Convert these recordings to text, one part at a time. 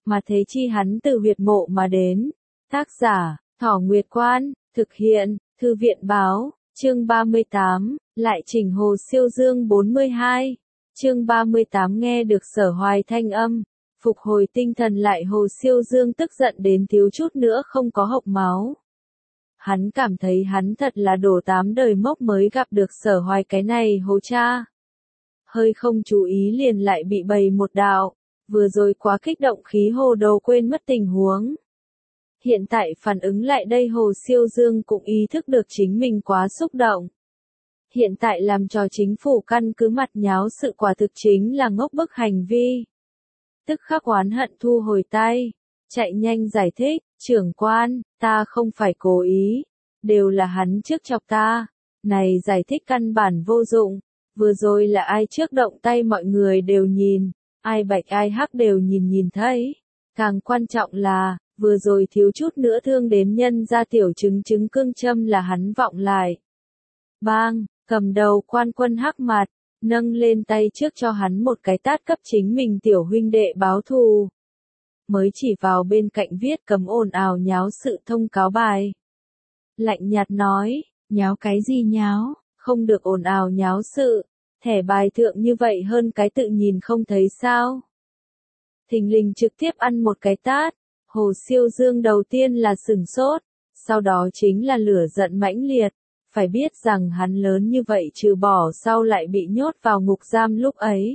mà thế chi hắn từ huyệt mộ mà đến. Tác giả, Thỏ Nguyệt Quan, thực hiện, Thư viện báo, chương 38, lại chỉnh Hồ Siêu Dương 42. Chương 38 nghe được Sở Hoài thanh âm, phục hồi tinh thần lại Hồ Siêu Dương tức giận đến thiếu chút nữa không có hộc máu. Hắn cảm thấy hắn thật là đổ 8 đời mốc mới gặp được Sở Hoài cái này hồ cha. Hơi không chú ý liền lại bị bày một đạo, vừa rồi quá kích động khí hồ đồ quên mất tình huống. Hiện tại phản ứng lại đây Hồ Siêu Dương cũng ý thức được chính mình quá xúc động. Hiện tại làm cho chính phủ căn cứ mặt nháo sự quả thực chính là ngốc bức hành vi. Tức khắc oán hận thu hồi tay, chạy nhanh giải thích, trưởng quan, ta không phải cố ý, đều là hắn trước chọc ta, này giải thích căn bản vô dụng, vừa rồi là ai trước động tay mọi người đều nhìn, ai bạch ai hắc đều nhìn thấy, càng quan trọng là, vừa rồi thiếu chút nữa thương đến nhân ra tiểu trứng cương châm là hắn vọng lại. Bang, cầm đầu quan quân hắc mặt, nâng lên tay trước cho hắn một cái tát cấp chính mình tiểu huynh đệ báo thù. Mới chỉ vào bên cạnh viết cấm ồn ào nháo sự thông cáo bài. Lạnh nhạt nói, nháo cái gì nháo, không được ồn ào nháo sự, thẻ bài thượng như vậy hơn cái tự nhìn không thấy sao. Thình lình trực tiếp ăn một cái tát, Hồ Siêu Dương đầu tiên là sửng sốt, sau đó chính là lửa giận mãnh liệt, phải biết rằng hắn lớn như vậy trừ bỏ sau lại bị nhốt vào ngục giam lúc ấy.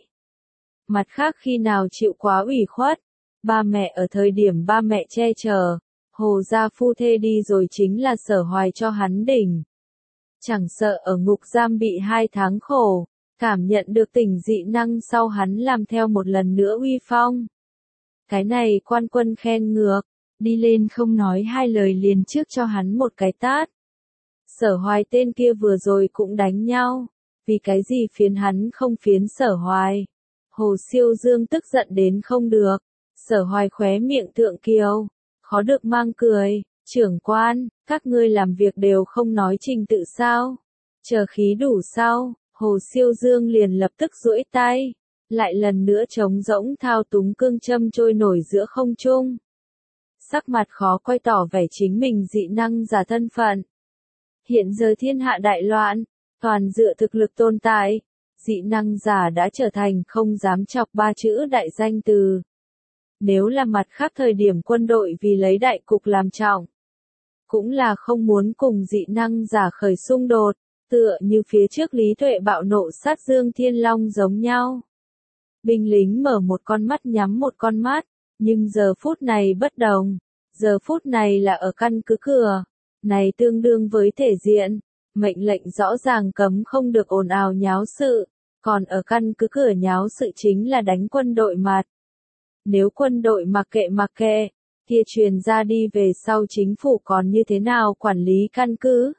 Mặt khác khi nào chịu quá ủy khuất, ba mẹ ở thời điểm ba mẹ che chở, Hồ gia phu thê đi rồi chính là Sở Hoài cho hắn đỉnh. Chẳng sợ ở ngục giam bị 2 tháng khổ, cảm nhận được tình dị năng sau hắn làm theo một lần nữa uy phong. Cái này quan quân khen ngược, đi lên không nói 2 lời liền trước cho hắn một cái tát. Sở Hoài tên kia vừa rồi cũng đánh nhau, vì cái gì phiến hắn không phiến Sở Hoài. Hồ Siêu Dương tức giận đến không được, Sở Hoài khóe miệng thượng kiều, khó được mang cười, trưởng quan, các ngươi làm việc đều không nói trình tự sao, chờ khí đủ sau, Hồ Siêu Dương liền lập tức duỗi tay, lại lần nữa trống rỗng thao túng cương châm trôi nổi giữa không trung. Sắc mặt khó coi tỏ vẻ chính mình dị năng giả thân phận. Hiện giờ thiên hạ đại loạn, toàn dựa thực lực tồn tại, dị năng giả đã trở thành không dám chọc 3 chữ đại danh từ. Nếu là mặt khác thời điểm quân đội vì lấy đại cục làm trọng, cũng là không muốn cùng dị năng giả khởi xung đột, tựa như phía trước Lý Tuệ bạo nộ sát Dương Thiên Long giống nhau. Binh lính mở một con mắt nhắm một con mắt, nhưng giờ phút này bất đồng, giờ phút này là ở căn cứ cửa, này tương đương với thể diện, mệnh lệnh rõ ràng cấm không được ồn ào nháo sự, còn ở căn cứ cửa nháo sự chính là đánh quân đội mặt. Nếu quân đội mặc kệ, kia truyền ra đi về sau chính phủ còn như thế nào quản lý căn cứ.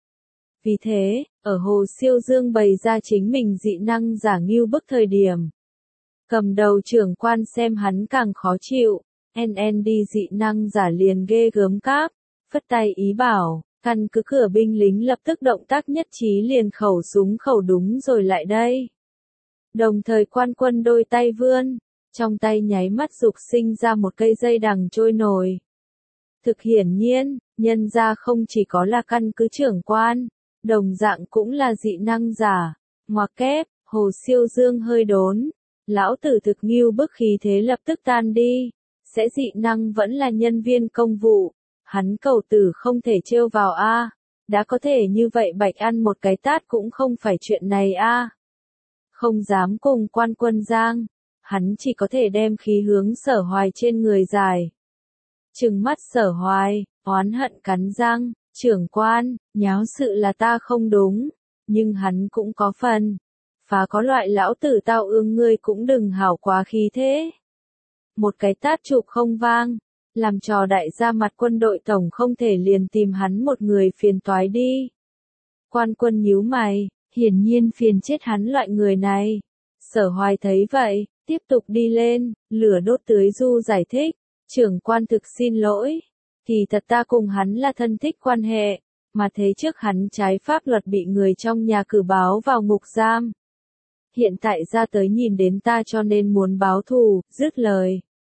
Vì thế, ở Hồ Siêu Dương bày ra chính mình dị năng giả ngưu bức thời điểm. Cầm đầu trưởng quan xem hắn càng khó chịu, NND dị năng giả liền ghê gớm cáp, phất tay ý bảo, căn cứ cửa binh lính lập tức động tác nhất trí liền khẩu súng khẩu đúng rồi lại đây. Đồng thời quan quân đôi tay vươn, trong tay nháy mắt dục sinh ra một cây dây đằng trôi nổi. Thực hiển nhiên, nhân ra không chỉ có là căn cứ trưởng quan, đồng dạng cũng là dị năng giả, ngoặc kép, Hồ Siêu Dương hơi đốn, lão tử thực nghiêu bức khí thế lập tức tan đi, sẽ dị năng vẫn là nhân viên công vụ, hắn cầu tử không thể trêu vào a, đã có thể như vậy bạch ăn một cái tát cũng không phải chuyện này a. Không dám cùng quan quân giang, hắn chỉ có thể đem khí hướng Sở Hoài trên người dài. Trừng mắt Sở Hoài, oán hận cắn răng, trưởng quan, nháo sự là ta không đúng, nhưng hắn cũng có phần. Phá có loại lão tử tao ương ngươi cũng đừng hảo quá khí thế. Một cái tát chụp không vang, làm trò đại gia mặt quân đội tổng không thể liền tìm hắn một người phiền toái đi. Quan quân nhíu mày, hiển nhiên phiền chết hắn loại người này. Sở Hoài thấy vậy, tiếp tục đi lên, lửa đốt tưới du giải thích, trưởng quan thực xin lỗi, thì thật ta cùng hắn là thân thích quan hệ, mà thế trước hắn trái pháp luật bị người trong nhà cử báo vào ngục giam. Hiện tại ra tới nhìn đến ta cho nên muốn báo thù, dứt lời.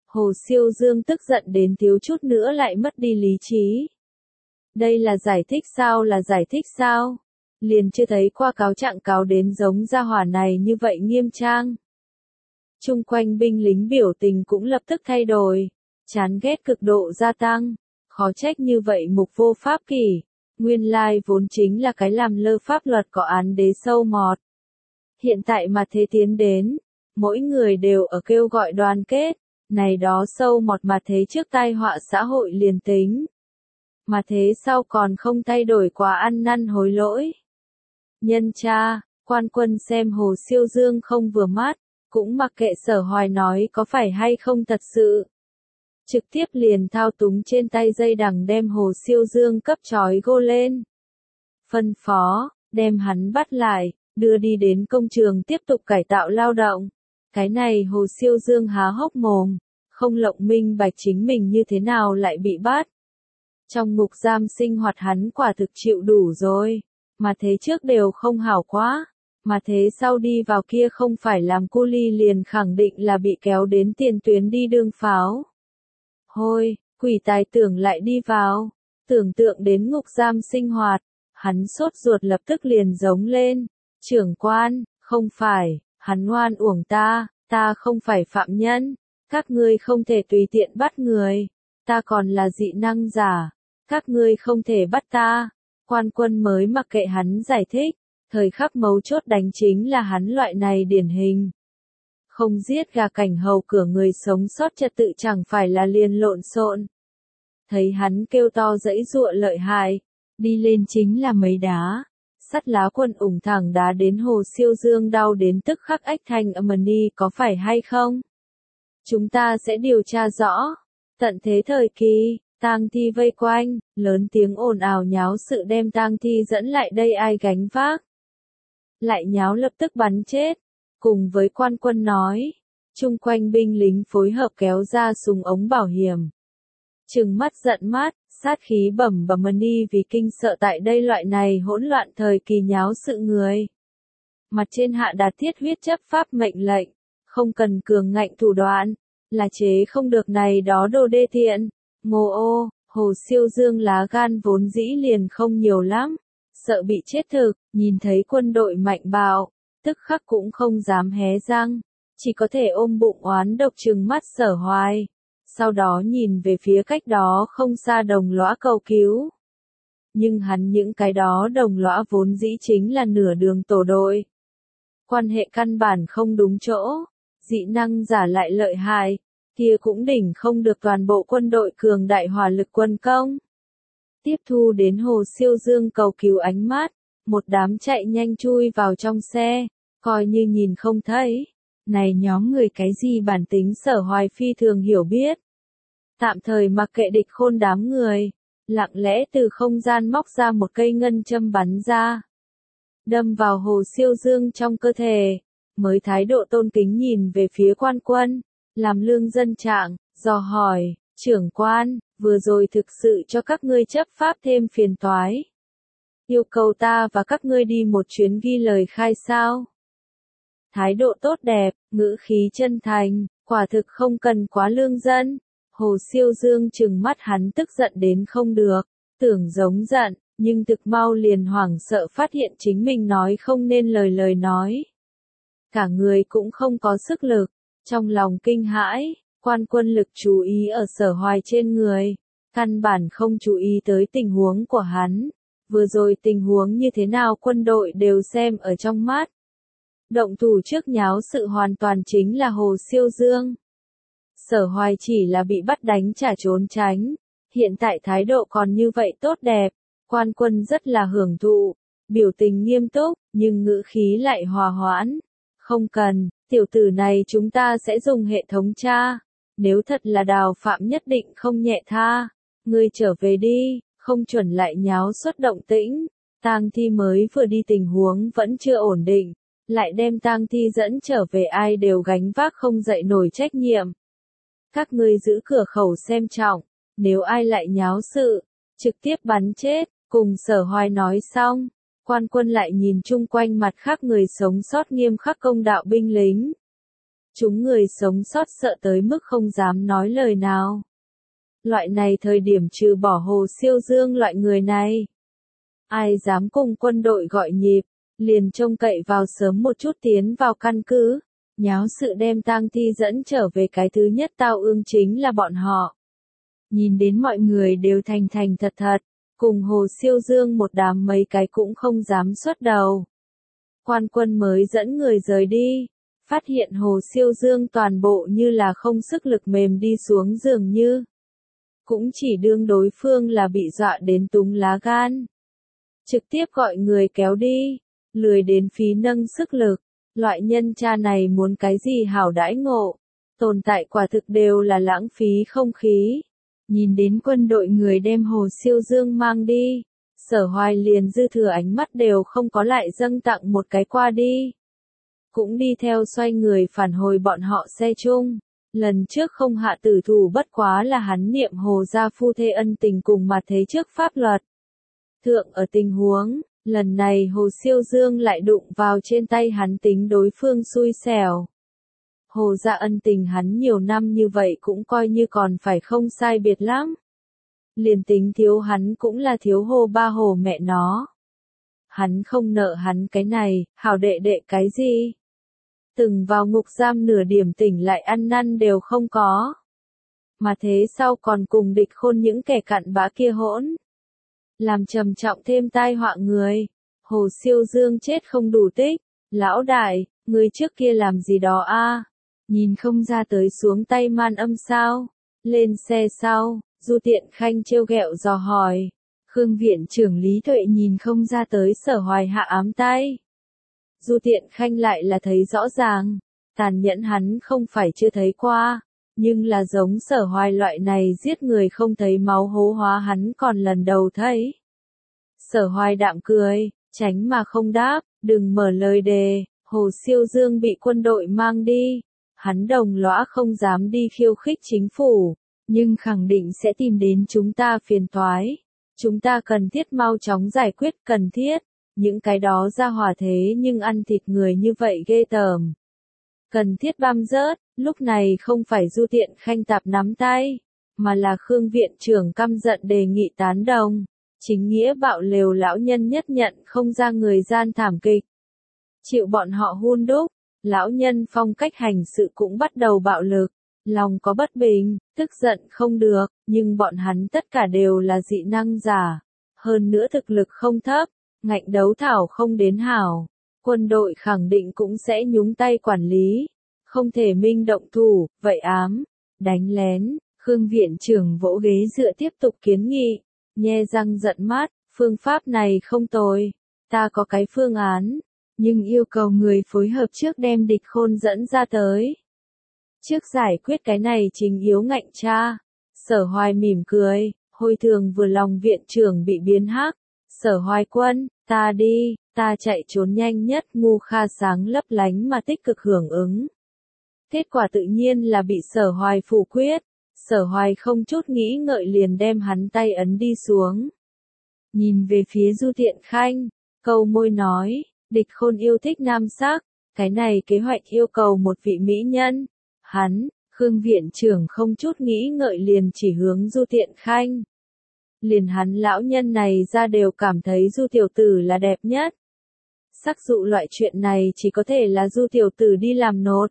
Hồ Siêu Dương tức giận đến thiếu chút nữa lại mất đi lý trí. Đây là giải thích sao, là giải thích sao? Liền chưa thấy qua cáo trạng cáo đến giống gia hỏa này như vậy nghiêm trang. Chung quanh binh lính biểu tình cũng lập tức thay đổi, chán ghét cực độ gia tăng, khó trách như vậy mục vô pháp kỷ, nguyên lai vốn chính là cái làm lơ pháp luật có án đế sâu mọt. Hiện tại mà thế tiến đến, mỗi người đều ở kêu gọi đoàn kết, này đó sâu mọt mà thế trước tai họa xã hội liền tính. Mà thế sau còn không thay đổi quá ăn năn hối lỗi. Nhân cha, quan quân xem Hồ Siêu Dương không vừa mắt, cũng mặc kệ Sở Hoài nói có phải hay không thật sự. Trực tiếp liền thao túng trên tay dây đằng đem Hồ Siêu Dương cấp trói gô lên. Phân phó, đem hắn bắt lại, đưa đi đến công trường tiếp tục cải tạo lao động. Cái này Hồ Siêu Dương há hốc mồm, không lộng minh bạch chính mình như thế nào lại bị bắt. Trong ngục giam sinh hoạt hắn quả thực chịu đủ rồi, mà thế trước đều không hảo quá, mà thế sau đi vào kia không phải làm cu ly liền khẳng định là bị kéo đến tiền tuyến đi đương pháo. Hôi, quỷ tài tưởng lại đi vào, tưởng tượng đến ngục giam sinh hoạt, hắn sốt ruột lập tức liền giống lên, trưởng quan, không phải, hắn oan uổng ta không phải phạm nhân, các ngươi không thể tùy tiện bắt người, ta còn là dị năng giả, các ngươi không thể bắt ta. Quan quân mới mặc kệ hắn giải thích, thời khắc mấu chốt đánh chính là hắn loại này điển hình. Không giết gà cảnh hầu cửa người sống sót trật tự chẳng phải là liền lộn xộn. Thấy hắn kêu to dãy giụa lợi hại, đi lên chính là mấy đá. Sắt lá quân ủng thẳng đá đến Hồ Siêu Dương đau đến tức khắc ách thanh âm ni có phải hay không? Chúng ta sẽ điều tra rõ. Tận thế thời kỳ, tang thi vây quanh, lớn tiếng ồn ào nháo sự đem tang thi dẫn lại đây ai gánh vác. Lại nháo lập tức bắn chết. Cùng với quan quân nói, chung quanh binh lính phối hợp kéo ra súng ống bảo hiểm. Trừng mắt giận mắt, sát khí bẩm ni vì kinh sợ tại đây loại này hỗn loạn thời kỳ nháo sự người. Mặt trên hạ đạt thiết huyết chấp pháp mệnh lệnh, không cần cường ngạnh thủ đoạn, là chế không được này đó đồ đê tiện. Ngô ô, Hồ Siêu Dương lá gan vốn dĩ liền không nhiều lắm, sợ bị chết thực, nhìn thấy quân đội mạnh bạo, tức khắc cũng không dám hé răng, chỉ có thể ôm bụng oán độc trừng mắt Sở Hoài, sau đó nhìn về phía cách đó không xa đồng lõa cầu cứu. Nhưng hắn những cái đó đồng lõa vốn dĩ chính là nửa đường tổ đội. Quan hệ căn bản không đúng chỗ, dị năng giả lại lợi hại, kia cũng đỉnh không được toàn bộ quân đội cường đại hỏa lực quân công. Tiếp thu đến Hồ Siêu Dương cầu cứu ánh mắt, một đám chạy nhanh chui vào trong xe, coi như nhìn không thấy. Này nhóm người cái gì bản tính Sở Hoài phi thường hiểu biết. Tạm thời mặc kệ địch khôn đám người, lặng lẽ từ không gian móc ra một cây ngân châm bắn ra. Đâm vào Hồ Siêu Dương trong cơ thể, mới thái độ tôn kính nhìn về phía quan quân, làm lương dân trạng, dò hỏi, trưởng quan, vừa rồi thực sự cho các ngươi chấp pháp thêm phiền toái. Yêu cầu ta và các ngươi đi một chuyến ghi lời khai sao? Thái độ tốt đẹp, ngữ khí chân thành, quả thực không cần quá lương dân. Hồ Siêu Dương trừng mắt hắn tức giận đến không được, tưởng giống giận, nhưng thực mau liền hoảng sợ phát hiện chính mình nói không nên lời nói. Cả người cũng không có sức lực, trong lòng kinh hãi, quan quân lực chú ý ở Sở Hoài trên người, căn bản không chú ý tới tình huống của hắn. Vừa rồi tình huống như thế nào quân đội đều xem ở trong mắt. Động thủ trước nháo sự hoàn toàn chính là Hồ Siêu Dương. Sở Hoài chỉ là bị bắt đánh trả trốn tránh, hiện tại thái độ còn như vậy tốt đẹp, quan quân rất là hưởng thụ, biểu tình nghiêm túc, nhưng ngữ khí lại hòa hoãn. Không cần, tiểu tử này chúng ta sẽ dùng hệ thống tra, nếu thật là đào phạm nhất định không nhẹ tha, ngươi trở về đi, không chuẩn lại nháo xuất động tĩnh. Tang thi mới vừa đi tình huống vẫn chưa ổn định, lại đem tang thi dẫn trở về ai đều gánh vác không dậy nổi trách nhiệm. Các ngươi giữ cửa khẩu xem trọng, nếu ai lại nháo sự, trực tiếp bắn chết, cùng Sở Hoài nói xong, quan quân lại nhìn chung quanh mặt khác người sống sót nghiêm khắc công đạo binh lính. Chúng người sống sót sợ tới mức không dám nói lời nào. Loại này thời điểm trừ bỏ Hồ Siêu Dương loại người này, ai dám cùng quân đội gọi nhịp, liền trông cậy vào sớm một chút tiến vào căn cứ, nháo sự đem tang thi dẫn trở về, cái thứ nhất tao ương chính là bọn họ. Nhìn đến mọi người đều thành thành thật thật, cùng Hồ Siêu Dương một đám mấy cái cũng không dám xuất đầu. Quan quân mới dẫn người rời đi, phát hiện Hồ Siêu Dương toàn bộ như là không sức lực mềm đi xuống dường như. Cũng chỉ đương đối phương là bị dọa đến túng lá gan. Trực tiếp gọi người kéo đi, lười đến phí nâng sức lực, loại nhân cha này muốn cái gì hảo đãi ngộ, tồn tại quả thực đều là lãng phí không khí. Nhìn đến quân đội người đem Hồ Siêu Dương mang đi, Sở Hoài liền dư thừa ánh mắt đều không có lại dâng tặng một cái qua đi. Cũng đi theo xoay người phản hồi bọn họ xe chung. Lần trước không hạ tử thủ bất quá là hắn niệm Hồ gia phu thê ân tình cùng mà thế trước pháp luật. Thượng ở tình huống, lần này Hồ Siêu Dương lại đụng vào trên tay hắn tính đối phương xui xẻo. Hồ gia ân tình hắn nhiều năm như vậy cũng coi như còn phải không sai biệt lắm. Liền tính thiếu hắn cũng là thiếu Hồ ba Hồ mẹ nó. Hắn không nợ hắn cái này, hảo đệ đệ cái gì. Từng vào ngục giam nửa điểm tỉnh lại ăn năn đều không có. Mà thế sau còn cùng địch khôn những kẻ cặn bã kia hỗn. Làm trầm trọng thêm tai họa người. Hồ Siêu Dương chết không đủ tích. Lão đại, người trước kia làm gì đó a? Nhìn không ra tới xuống tay man âm sao? Lên xe sau, Du Tiện Khanh trêu ghẹo dò hỏi. Khương viện trưởng Lý Tuệ nhìn không ra tới Sở Hoài hạ ám tay. Du Tiện Khanh lại là thấy rõ ràng, tàn nhẫn hắn không phải chưa thấy qua, nhưng là giống Sở Hoài loại này giết người không thấy máu hố hóa hắn còn lần đầu thấy. Sở Hoài đạm cười, tránh mà không đáp, đừng mở lời đề, Hồ Siêu Dương bị quân đội mang đi, hắn đồng lõa không dám đi khiêu khích chính phủ, nhưng khẳng định sẽ tìm đến chúng ta phiền toái. Chúng ta cần thiết mau chóng giải quyết, cần thiết. Những cái đó ra hỏa thế nhưng ăn thịt người như vậy ghê tởm. Cần thiết băm rớt, lúc này không phải Du Tiện Khanh tạp nắm tay, mà là Khương viện trưởng căm giận đề nghị tán đồng. Chính nghĩa bạo lều lão nhân nhất nhận không ra người gian thảm kịch. Chịu bọn họ hun đúc, lão nhân phong cách hành sự cũng bắt đầu bạo lực, lòng có bất bình, tức giận không được, nhưng bọn hắn tất cả đều là dị năng giả. Hơn nữa thực lực không thấp. Ngạnh đấu thảo không đến hảo, quân đội khẳng định cũng sẽ nhúng tay quản lý, không thể minh động thủ, vậy ám, đánh lén, Khương viện trưởng vỗ ghế dựa tiếp tục kiến nghị, nhe răng giận mát, phương pháp này không tồi, ta có cái phương án, nhưng yêu cầu người phối hợp trước đem địch khôn dẫn ra tới. Trước giải quyết cái này chính yếu ngạnh cha, Sở Hoài mỉm cười, hồi thường vừa lòng viện trưởng bị biến hắc. Sở Hoài quân, ta đi, ta chạy trốn nhanh nhất, ngu kha sáng lấp lánh mà tích cực hưởng ứng. Kết quả tự nhiên là bị Sở Hoài phủ quyết, Sở Hoài không chút nghĩ ngợi liền đem hắn tay ấn đi xuống. Nhìn về phía Du Tiện Khanh, câu môi nói, địch khôn yêu thích nam sắc, cái này kế hoạch yêu cầu một vị mỹ nhân. Hắn, Khương viện trưởng không chút nghĩ ngợi liền chỉ hướng Du Tiện Khanh. Liền hắn lão nhân này ra đều cảm thấy Du tiểu tử là đẹp nhất. Sắc dụ loại chuyện này chỉ có thể là Du tiểu tử đi làm nốt.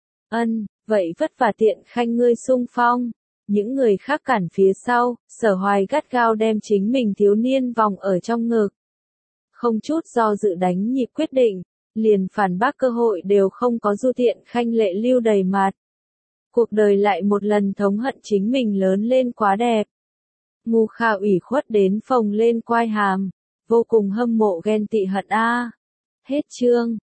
Vậy vất vả Tiện Khanh ngươi xung phong. Những người khác cản phía sau, Sở Hoài gắt gao đem chính mình thiếu niên vòng ở trong ngực. Không chút do dự đánh nhịp quyết định, liền phản bác cơ hội đều không có. Du Tiện Khanh lệ lưu đầy mặt. Cuộc đời lại một lần thống hận chính mình lớn lên quá đẹp. Ngu Kha ủy khuất đến phồng lên quai hàm, vô cùng hâm mộ ghen tị hận a. Hết chương.